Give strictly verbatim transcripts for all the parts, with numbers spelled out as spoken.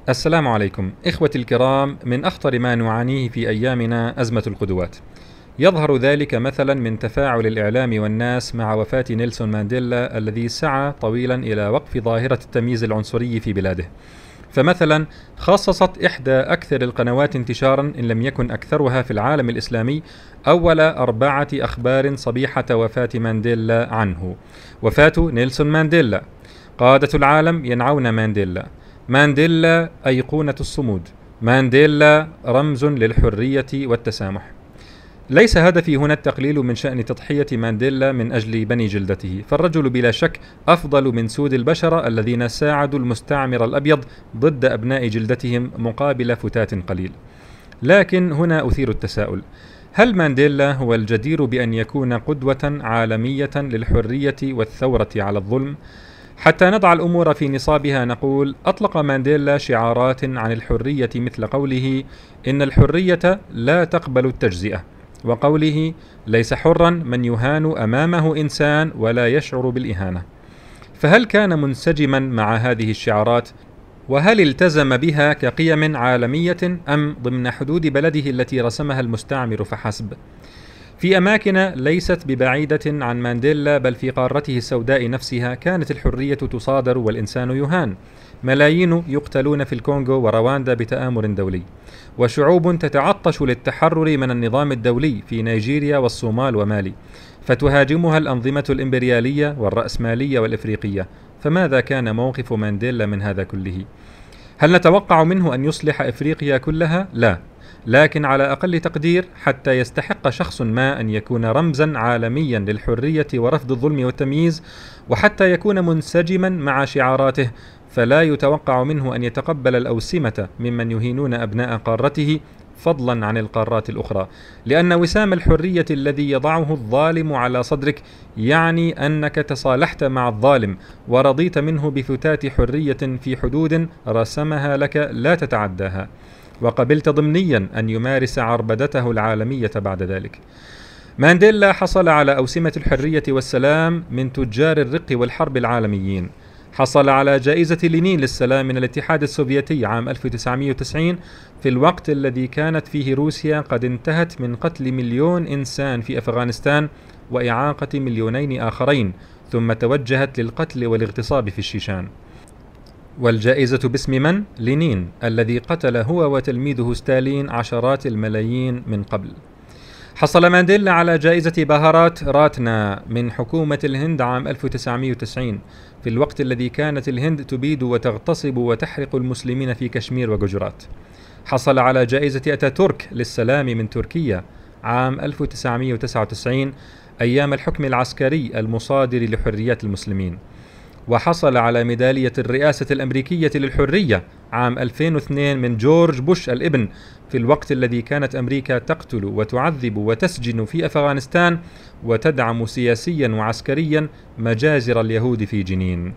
السلام عليكم إخوتي الكرام. من أخطر ما نعانيه في أيامنا أزمة القدوات. يظهر ذلك مثلا من تفاعل الإعلام والناس مع وفاة نيلسون مانديلا الذي سعى طويلا إلى وقف ظاهرة التمييز العنصري في بلاده. فمثلا خصصت إحدى أكثر القنوات انتشارا إن لم يكن أكثرها في العالم الإسلامي أول أربعة أخبار صبيحة وفاة مانديلا عنه: وفاة نيلسون مانديلا، قادة العالم ينعون مانديلا، مانديلا أيقونة الصمود، مانديلا رمز للحرية والتسامح. ليس هدفي هنا التقليل من شأن تضحية مانديلا من أجل بني جلدته، فالرجل بلا شك أفضل من سود البشرة الذين ساعدوا المستعمر الأبيض ضد أبناء جلدتهم مقابل فتات قليل. لكن هنا أثير التساؤل: هل مانديلا هو الجدير بأن يكون قدوة عالمية للحرية والثورة على الظلم؟ حتى نضع الأمور في نصابها نقول: أطلق مانديلا شعارات عن الحرية مثل قوله إن الحرية لا تقبل التجزئة، وقوله ليس حرا من يهان أمامه إنسان ولا يشعر بالإهانة. فهل كان منسجما مع هذه الشعارات؟ وهل التزم بها كقيم عالمية أم ضمن حدود بلده التي رسمها المستعمر فحسب؟ في أماكن ليست ببعيدة عن مانديلا بل في قارته السوداء نفسها كانت الحرية تصادر والإنسان يهان. ملايين يقتلون في الكونغو ورواندا بتآمر دولي، وشعوب تتعطش للتحرر من النظام الدولي في نيجيريا والصومال ومالي، فتهاجمها الأنظمة الإمبريالية والرأسمالية والإفريقية. فماذا كان موقف مانديلا من هذا كله؟ هل نتوقع منه أن يصلح إفريقيا كلها؟ لا، لكن على أقل تقدير حتى يستحق شخص ما أن يكون رمزا عالميا للحرية ورفض الظلم والتمييز، وحتى يكون منسجما مع شعاراته، فلا يتوقع منه أن يتقبل الأوسمة ممن يهينون أبناء قارته فضلا عن القارات الأخرى، لأن وسام الحرية الذي يضعه الظالم على صدرك يعني أنك تصالحت مع الظالم ورضيت منه بفتات حرية في حدود رسمها لك لا تتعداها، وقبلت ضمنيا أن يمارس عربدته العالمية بعد ذلك. مانديلا حصل على أوسمة الحرية والسلام من تجار الرق والحرب العالميين. حصل على جائزة لينين للسلام من الاتحاد السوفيتي عام ألف وتسعمائة وتسعين، في الوقت الذي كانت فيه روسيا قد انتهت من قتل مليون إنسان في أفغانستان وإعاقة مليونين آخرين، ثم توجهت للقتل والاغتصاب في الشيشان. والجائزة باسم من؟ لينين، الذي قتل هو وتلميذه ستالين عشرات الملايين من قبل. حصل مانديلا على جائزة بهارات راتنا من حكومة الهند عام ألف وتسعمائة وتسعين، في الوقت الذي كانت الهند تبيد وتغتصب وتحرق المسلمين في كشمير وجوجرات. حصل على جائزة أتاتورك للسلام من تركيا عام ألف وتسعمائة وتسعة وتسعين أيام الحكم العسكري المصادر لحريات المسلمين. وحصل على ميدالية الرئاسة الأمريكية للحرية عام ألفين واثنين من جورج بوش الابن، في الوقت الذي كانت أمريكا تقتل وتعذب وتسجن في أفغانستان وتدعم سياسيا وعسكريا مجازر اليهود في جنين.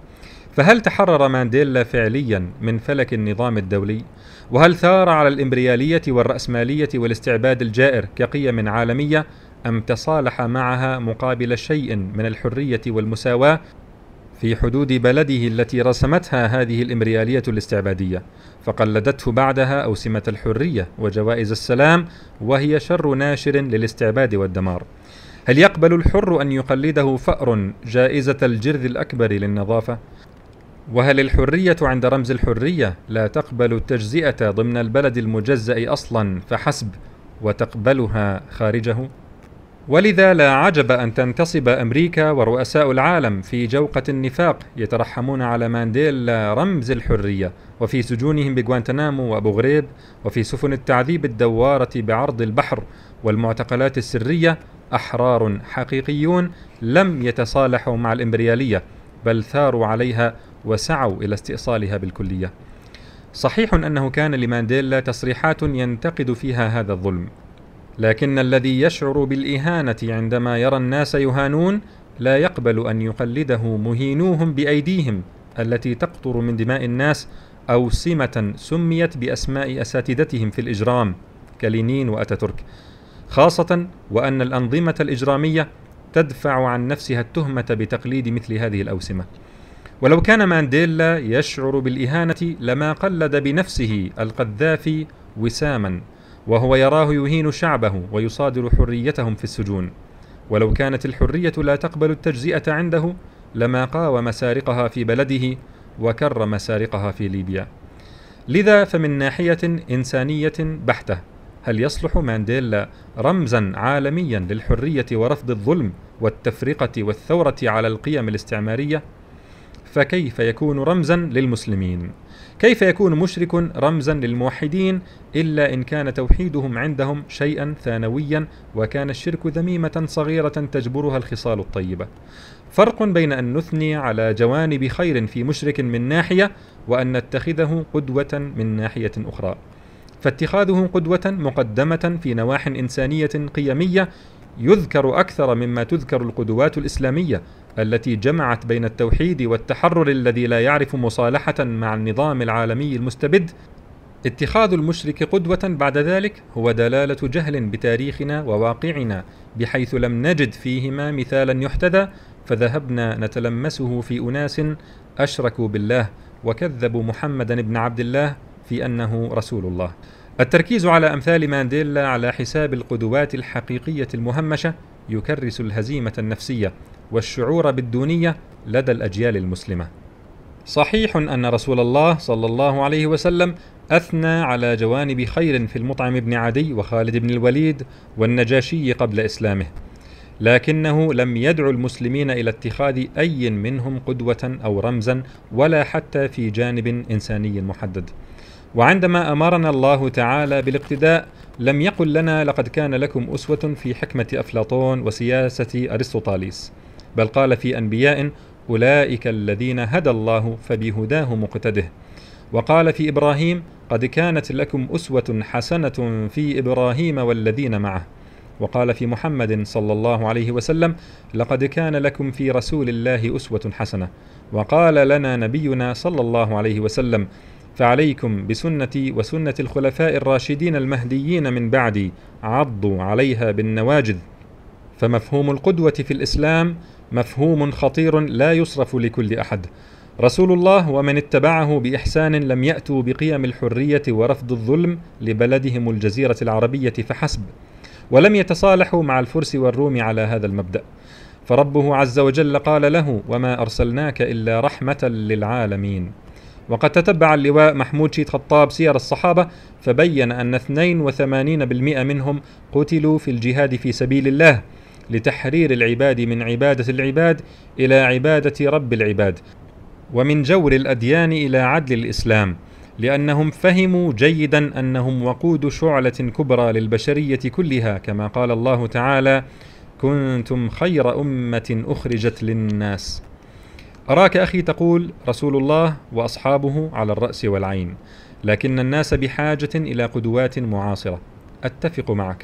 فهل تحرر مانديلا فعليا من فلك النظام الدولي؟ وهل ثار على الإمبريالية والرأسمالية والاستعباد الجائر كقيم عالمية، أم تصالح معها مقابل شيء من الحرية والمساواة في حدود بلده التي رسمتها هذه الإمبريالية الاستعبادية، فقلدته بعدها أوسمة الحرية وجوائز السلام، وهي شر ناشر للاستعباد والدمار؟ هل يقبل الحر أن يقلده فأر جائزة الجرذ الأكبر للنظافة؟ وهل الحرية عند رمز الحرية لا تقبل التجزئة ضمن البلد المجزأ أصلا فحسب، وتقبلها خارجه؟ ولذا لا عجب أن تنتصب أمريكا ورؤساء العالم في جوقة النفاق يترحمون على مانديلا رمز الحرية، وفي سجونهم بغوانتنامو وأبو غريب، وفي سفن التعذيب الدوارة بعرض البحر والمعتقلات السرية أحرار حقيقيون لم يتصالحوا مع الإمبريالية، بل ثاروا عليها وسعوا إلى استئصالها بالكلية. صحيح أنه كان لمانديلا تصريحات ينتقد فيها هذا الظلم، لكن الذي يشعر بالإهانة عندما يرى الناس يهانون لا يقبل أن يقلده مهينوهم بأيديهم التي تقطر من دماء الناس أوسمة سميت بأسماء أساتذتهم في الإجرام كلينين وأتاتورك، خاصة وأن الأنظمة الإجرامية تدفع عن نفسها التهمة بتقليد مثل هذه الأوسمة. ولو كان مانديلا يشعر بالإهانة لما قلد بنفسه القذافي وساما وهو يراه يهين شعبه ويصادر حريتهم في السجون. ولو كانت الحرية لا تقبل التجزئة عنده لما قاوم سارقها في بلده وكرم سارقها في ليبيا. لذا فمن ناحية إنسانية بحتة، هل يصلح مانديلا رمزا عالميا للحرية ورفض الظلم والتفرقة والثورة على القيم الاستعمارية؟ فكيف يكون رمزا للمسلمين؟ كيف يكون مشرك رمزا للموحدين إلا إن كان توحيدهم عندهم شيئا ثانويا وكان الشرك ذميمة صغيرة تجبرها الخصال الطيبة؟ فرق بين أن نثني على جوانب خير في مشرك من ناحية وأن نتخذه قدوة من ناحية أخرى. فاتخاذه قدوة مقدمة في نواح إنسانية قيمية يذكر أكثر مما تذكر القدوات الإسلامية التي جمعت بين التوحيد والتحرر الذي لا يعرف مصالحة مع النظام العالمي المستبد. اتخاذ المشرك قدوة بعد ذلك هو دلالة جهل بتاريخنا وواقعنا، بحيث لم نجد فيهما مثالا يحتذى، فذهبنا نتلمسه في أناس أشركوا بالله وكذبوا محمدا بن عبد الله في أنه رسول الله. التركيز على أمثال مانديلا على حساب القدوات الحقيقية المهمشة يكرس الهزيمة النفسية والشعور بالدونية لدى الأجيال المسلمة. صحيح أن رسول الله صلى الله عليه وسلم أثنى على جوانب خير في المطعم بن عدي وخالد بن الوليد والنجاشي قبل إسلامه، لكنه لم يدعو المسلمين إلى اتخاذ أي منهم قدوة أو رمزا ولا حتى في جانب إنساني محدد. وعندما أمرنا الله تعالى بالاقتداء لم يقل لنا لقد كان لكم أسوة في حكمة أفلاطون وسياسة أرسطوطاليس، بل قال في أنبياء أولئك الذين هدى الله فبهداه مقتده. وقال في إبراهيم قد كانت لكم أسوة حسنة في إبراهيم والذين معه. وقال في محمد صلى الله عليه وسلم لقد كان لكم في رسول الله أسوة حسنة. وقال لنا نبينا صلى الله عليه وسلم فعليكم بسنتي وسنة الخلفاء الراشدين المهديين من بعدي عضوا عليها بالنواجذ. فمفهوم القدوة في الإسلام مفهوم خطير لا يصرف لكل أحد. رسول الله ومن اتبعه بإحسان لم يأتوا بقيم الحرية ورفض الظلم لبلدهم الجزيرة العربية فحسب، ولم يتصالحوا مع الفرس والروم على هذا المبدأ. فربه عز وجل قال له وما أرسلناك إلا رحمة للعالمين. وقد تتبع اللواء محمود شيد خطاب سير الصحابة فبين أن اثنين وثمانين بالمئة منهم قتلوا في الجهاد في سبيل الله لتحرير العباد من عبادة العباد إلى عبادة رب العباد، ومن جور الأديان إلى عدل الإسلام، لأنهم فهموا جيدا أنهم وقود شعلة كبرى للبشرية كلها، كما قال الله تعالى كنتم خير أمة أخرجت للناس. أراك أخي تقول رسول الله وأصحابه على الرأس والعين، لكن الناس بحاجة إلى قدوات معاصرة. أتفق معك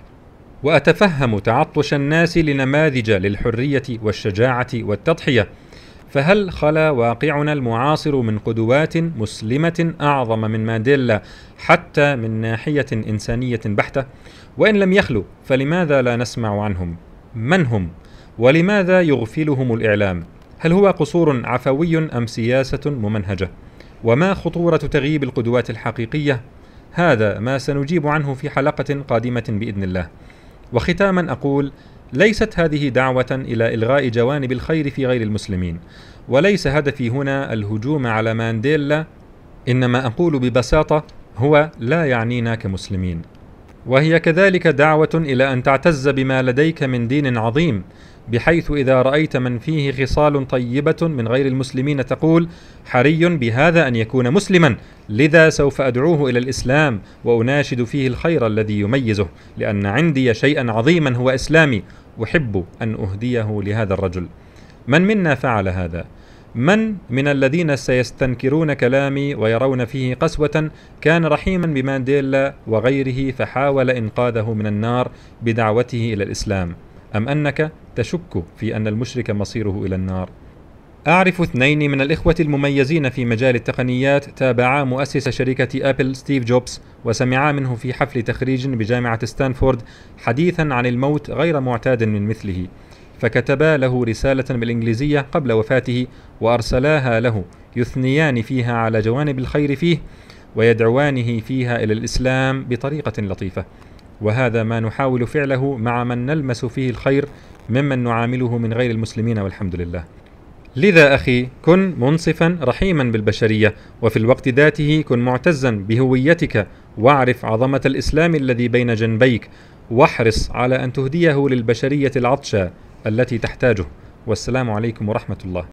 وأتفهم تعطش الناس لنماذج للحرية والشجاعة والتضحية، فهل خلا واقعنا المعاصر من قدوات مسلمة أعظم من مانديلا حتى من ناحية إنسانية بحتة؟ وإن لم يخلو فلماذا لا نسمع عنهم؟ من هم؟ ولماذا يغفلهم الإعلام؟ هل هو قصور عفوي أم سياسة ممنهجة؟ وما خطورة تغييب القدوات الحقيقية؟ هذا ما سنجيب عنه في حلقة قادمة بإذن الله. وختاما أقول ليست هذه دعوة إلى إلغاء جوانب الخير في غير المسلمين، وليس هدفي هنا الهجوم على مانديلا، إنما أقول ببساطة هو لا يعنينا كمسلمين. وهي كذلك دعوة إلى أن تعتز بما لديك من دين عظيم، بحيث إذا رأيت من فيه خصال طيبة من غير المسلمين تقول حري بهذا أن يكون مسلما، لذا سوف أدعوه إلى الإسلام وأناشد فيه الخير الذي يميزه، لأن عندي شيئا عظيما هو إسلامي أحب أن أهديه لهذا الرجل. من منا فعل هذا؟ من من الذين سيستنكرون كلامي ويرون فيه قسوة كان رحيما بمانديلا وغيره فحاول إنقاذه من النار بدعوته إلى الإسلام؟ أم أنك تشك في أن المشرك مصيره إلى النار؟ أعرف اثنين من الإخوة المميزين في مجال التقنيات تابعا مؤسس شركة أبل ستيف جوبز وسمعا منه في حفل تخريج بجامعة ستانفورد حديثا عن الموت غير معتاد من مثله، فكتبا له رسالة بالإنجليزية قبل وفاته وأرسلاها له يثنيان فيها على جوانب الخير فيه ويدعوانه فيها إلى الإسلام بطريقة لطيفة، وهذا ما نحاول فعله مع من نلمس فيه الخير ممن نعامله من غير المسلمين والحمد لله. لذا أخي كن منصفا رحيما بالبشرية، وفي الوقت ذاته كن معتزا بهويتك، واعرف عظمة الإسلام الذي بين جنبيك، واحرص على أن تهديه للبشرية العطشة التي تحتاجه. والسلام عليكم ورحمة الله.